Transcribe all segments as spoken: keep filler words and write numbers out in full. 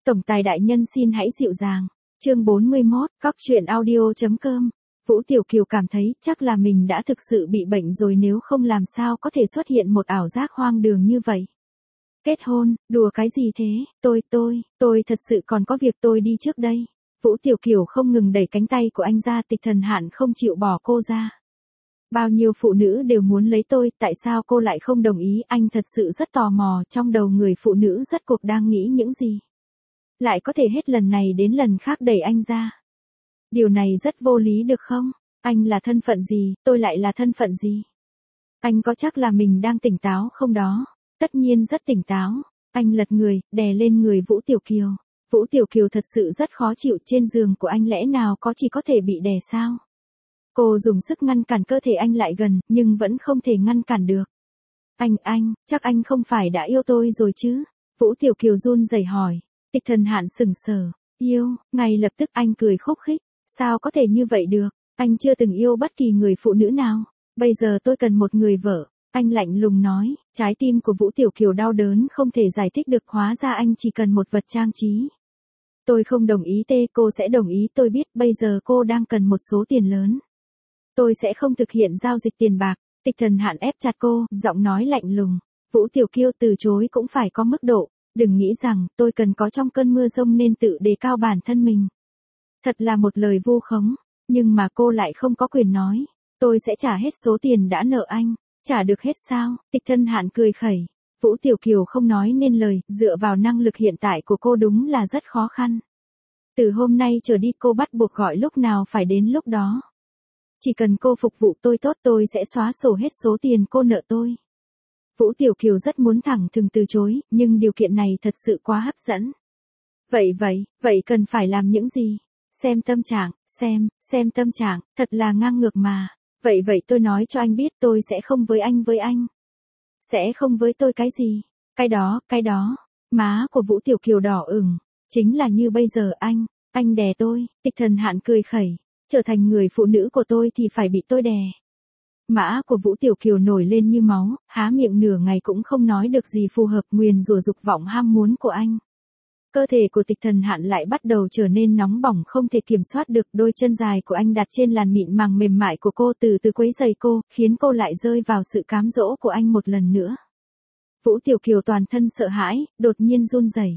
Tổng tài đại nhân xin hãy dịu dàng. Chương bốn mươi mốt, Cóc truyện audio.com. Vũ Tiểu Kiều cảm thấy chắc là mình đã thực sự bị bệnh rồi, nếu không làm sao có thể xuất hiện một ảo giác hoang đường như vậy. Kết hôn, đùa cái gì thế, tôi, tôi, tôi thật sự còn có việc, tôi đi trước đây. Vũ Tiểu Kiều không ngừng đẩy cánh tay của anh ra, Tịch Thần Hạn không chịu bỏ cô ra. Bao nhiêu phụ nữ đều muốn lấy tôi, tại sao cô lại không đồng ý? Anh thật sự rất tò mò, trong đầu người phụ nữ rốt cuộc đang nghĩ những gì. Lại có thể hết lần này đến lần khác đẩy anh ra. Điều này rất vô lý được không? Anh là thân phận gì, tôi lại là thân phận gì? Anh có chắc là mình đang tỉnh táo không đó? Tất nhiên rất tỉnh táo. Anh lật người, đè lên người Vũ Tiểu Kiều. Vũ Tiểu Kiều thật sự rất khó chịu, trên giường của anh lẽ nào có chỉ có thể bị đè sao? Cô dùng sức ngăn cản cơ thể anh lại gần, nhưng vẫn không thể ngăn cản được. Anh, anh, chắc anh không phải đã yêu tôi rồi chứ? Vũ Tiểu Kiều run rẩy hỏi. Tịch Thần Hạn sững sờ. Yêu, ngay lập tức anh cười khúc khích. Sao có thể như vậy được? Anh chưa từng yêu bất kỳ người phụ nữ nào. Bây giờ tôi cần một người vợ. Anh lạnh lùng nói. Trái tim của Vũ Tiểu Kiều đau đớn không thể giải thích được, hóa ra anh chỉ cần một vật trang trí. Tôi không đồng ý tê, cô sẽ đồng ý, tôi biết bây giờ cô đang cần một số tiền lớn. Tôi sẽ không thực hiện giao dịch tiền bạc. Tịch Thần Hạn ép chặt cô, giọng nói lạnh lùng. Vũ Tiểu Kiều từ chối cũng phải có mức độ. Đừng nghĩ rằng tôi cần có trong cơn mưa rông nên tự đề cao bản thân mình. Thật là một lời vu khống, nhưng mà cô lại không có quyền nói. Tôi sẽ trả hết số tiền đã nợ anh. Trả được hết sao? Tịch Thần Hạn cười khẩy. Vũ Tiểu Kiều không nói nên lời, dựa vào năng lực hiện tại của cô đúng là rất khó khăn. Từ hôm nay trở đi cô bắt buộc gọi lúc nào phải đến lúc đó. Chỉ cần cô phục vụ tôi tốt, tôi sẽ xóa sổ hết số tiền cô nợ tôi. Vũ Tiểu Kiều rất muốn thẳng thừng từ chối, nhưng điều kiện này thật sự quá hấp dẫn. Vậy vậy, vậy cần phải làm những gì? Xem tâm trạng, xem, xem tâm trạng, thật là ngang ngược mà. Vậy vậy tôi nói cho anh biết, tôi sẽ không với anh với anh. Sẽ không với tôi cái gì? Cái đó, cái đó. Má của Vũ Tiểu Kiều đỏ ửng. Chính là như bây giờ anh, anh đè tôi. Tịch Thần Hạn cười khẩy. Trở thành người phụ nữ của tôi thì phải bị tôi đè. Mã của Vũ Tiểu Kiều nổi lên như máu, há miệng nửa ngày cũng không nói được gì phù hợp, nguyền rủa dục vọng ham muốn của anh. Cơ thể của Tịch Thần Hạn lại bắt đầu trở nên nóng bỏng không thể kiểm soát được, đôi chân dài của anh đặt trên làn mịn màng mềm mại của cô, từ từ quấy rầy cô, khiến cô lại rơi vào sự cám dỗ của anh một lần nữa. Vũ Tiểu Kiều toàn thân sợ hãi, đột nhiên run rẩy.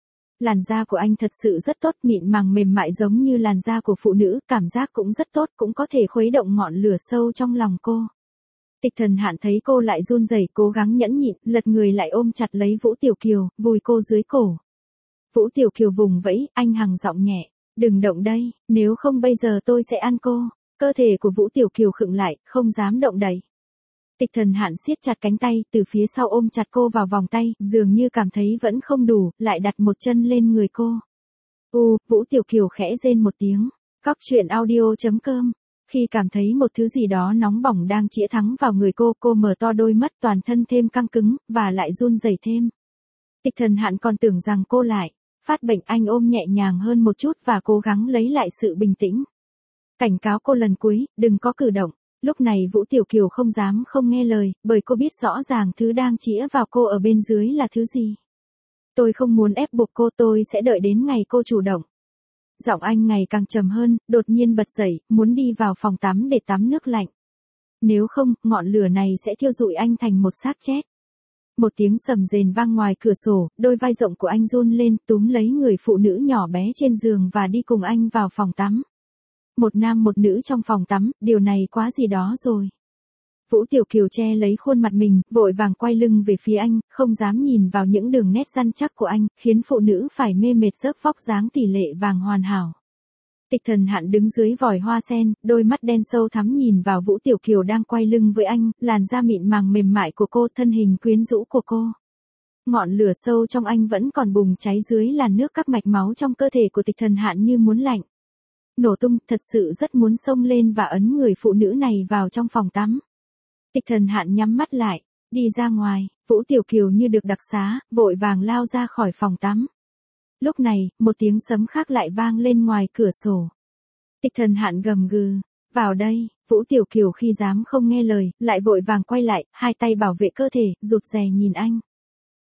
Làn da của anh thật sự rất tốt, mịn màng mềm mại giống như làn da của phụ nữ, cảm giác cũng rất tốt, cũng có thể khuấy động ngọn lửa sâu trong lòng cô. Tịch Thần Hạn thấy cô lại run rẩy, cố gắng nhẫn nhịn, lật người lại ôm chặt lấy Vũ Tiểu Kiều, vùi cô dưới cổ. Vũ Tiểu Kiều vùng vẫy, anh hằng giọng nhẹ, đừng động đây, nếu không bây giờ tôi sẽ ăn cô. Cơ thể của Vũ Tiểu Kiều khựng lại, không dám động đậy. Tịch Thần Hạn siết chặt cánh tay, từ phía sau ôm chặt cô vào vòng tay, dường như cảm thấy vẫn không đủ, lại đặt một chân lên người cô. U, Vũ Tiểu Kiều khẽ rên một tiếng. Cóc truyện audio.com. Khi cảm thấy một thứ gì đó nóng bỏng đang chĩa thẳng vào người cô, cô mở to đôi mắt, toàn thân thêm căng cứng, và lại run rẩy thêm. Tịch Thần Hạn còn tưởng rằng cô lại phát bệnh, anh ôm nhẹ nhàng hơn một chút và cố gắng lấy lại sự bình tĩnh. Cảnh cáo cô lần cuối, đừng có cử động. Lúc này Vũ Tiểu Kiều không dám không nghe lời, bởi cô biết rõ ràng thứ đang chĩa vào cô ở bên dưới là thứ gì. Tôi không muốn ép buộc cô, tôi sẽ đợi đến ngày cô chủ động. Giọng anh ngày càng trầm hơn, đột nhiên bật dậy, muốn đi vào phòng tắm để tắm nước lạnh. Nếu không, ngọn lửa này sẽ thiêu rụi anh thành một xác chết. Một tiếng sầm rền vang ngoài cửa sổ, đôi vai rộng của anh run lên, túm lấy người phụ nữ nhỏ bé trên giường và đi cùng anh vào phòng tắm. Một nam một nữ trong phòng tắm, điều này quá gì đó rồi. Vũ Tiểu Kiều che lấy khuôn mặt mình, vội vàng quay lưng về phía anh, không dám nhìn vào những đường nét răn chắc của anh, khiến phụ nữ phải mê mệt rớp vóc dáng tỷ lệ vàng hoàn hảo. Tịch Thần Hạn đứng dưới vòi hoa sen, đôi mắt đen sâu thắm nhìn vào Vũ Tiểu Kiều đang quay lưng với anh, làn da mịn màng mềm mại của cô, thân hình quyến rũ của cô. Ngọn lửa sâu trong anh vẫn còn bùng cháy dưới làn nước, các mạch máu trong cơ thể của Tịch Thần Hạn như muốn lạnh. Nổ tung, thật sự rất muốn xông lên và ấn người phụ nữ này vào trong phòng tắm. Tịch Thần Hạn nhắm mắt lại, đi ra ngoài, Vũ Tiểu Kiều như được đặc xá, vội vàng lao ra khỏi phòng tắm. Lúc này, một tiếng sấm khác lại vang lên ngoài cửa sổ. Tịch Thần Hạn gầm gừ, vào đây. Vũ Tiểu Kiều khi dám không nghe lời, lại vội vàng quay lại, hai tay bảo vệ cơ thể, rụt rè nhìn anh.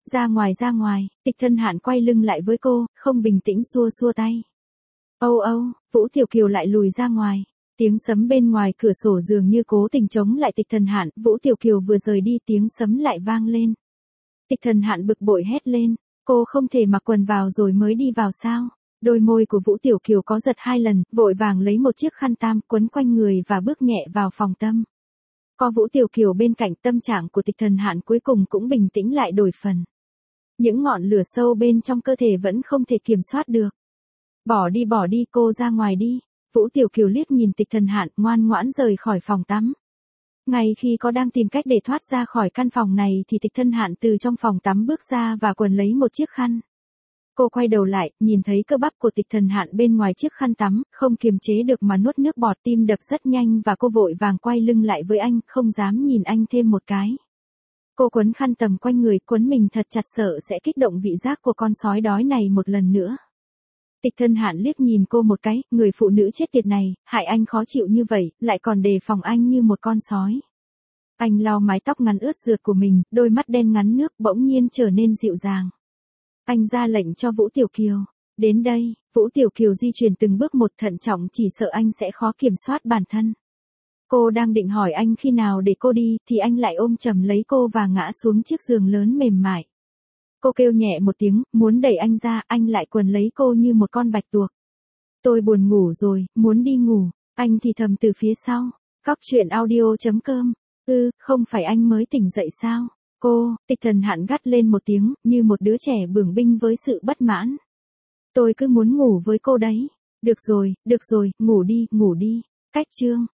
Ra ngoài ra ngoài, Tịch Thân Hạn quay lưng lại với cô, không bình tĩnh xua xua tay. Âu âu, Vũ Tiểu Kiều lại lùi ra ngoài. Tiếng sấm bên ngoài cửa sổ dường như cố tình chống lại Tịch Thần Hạn, Vũ Tiểu Kiều vừa rời đi tiếng sấm lại vang lên. Tịch Thần Hạn bực bội hét lên, cô không thể mặc quần vào rồi mới đi vào sao? Đôi môi của Vũ Tiểu Kiều có giật hai lần, vội vàng lấy một chiếc khăn tam quấn quanh người và bước nhẹ vào phòng tâm. Có Vũ Tiểu Kiều bên cạnh, tâm trạng của Tịch Thần Hạn cuối cùng cũng bình tĩnh lại đổi phần. Những ngọn lửa sâu bên trong cơ thể vẫn không thể kiểm soát được. Bỏ đi bỏ đi, cô ra ngoài đi. Vũ Tiểu Kiều liếc nhìn Tịch Thần Hạn, ngoan ngoãn rời khỏi phòng tắm. Ngay khi có đang tìm cách để thoát ra khỏi căn phòng này thì Tịch Thân Hạn từ trong phòng tắm bước ra và quần lấy một chiếc khăn. Cô quay đầu lại, nhìn thấy cơ bắp của Tịch Thần Hạn bên ngoài chiếc khăn tắm, không kiềm chế được mà nuốt nước bọt, tim đập rất nhanh và cô vội vàng quay lưng lại với anh, không dám nhìn anh thêm một cái. Cô quấn khăn tầm quanh người, quấn mình thật chặt sợ sẽ kích động vị giác của con sói đói này một lần nữa. Tịch Thân Hạn liếc nhìn cô một cái, người phụ nữ chết tiệt này, hại anh khó chịu như vậy, lại còn đề phòng anh như một con sói. Anh lau mái tóc ngắn ướt rượt của mình, đôi mắt đen ngắn nước bỗng nhiên trở nên dịu dàng. Anh ra lệnh cho Vũ Tiểu Kiều. Đến đây, Vũ Tiểu Kiều di chuyển từng bước một thận trọng, chỉ sợ anh sẽ khó kiểm soát bản thân. Cô đang định hỏi anh khi nào để cô đi, thì anh lại ôm chầm lấy cô và ngã xuống chiếc giường lớn mềm mại. Cô kêu nhẹ một tiếng, muốn đẩy anh ra, anh lại quần lấy cô như một con bạch tuộc. Tôi buồn ngủ rồi, muốn đi ngủ, anh thì thầm từ phía sau. Cóc truyện audio chấm com. Ừ, không phải anh mới tỉnh dậy sao? Cô, Tịch Thần Hạn gắt lên một tiếng, như một đứa trẻ bướng binh với sự bất mãn. Tôi cứ muốn ngủ với cô đấy. Được rồi, được rồi, ngủ đi, ngủ đi. Cách chương.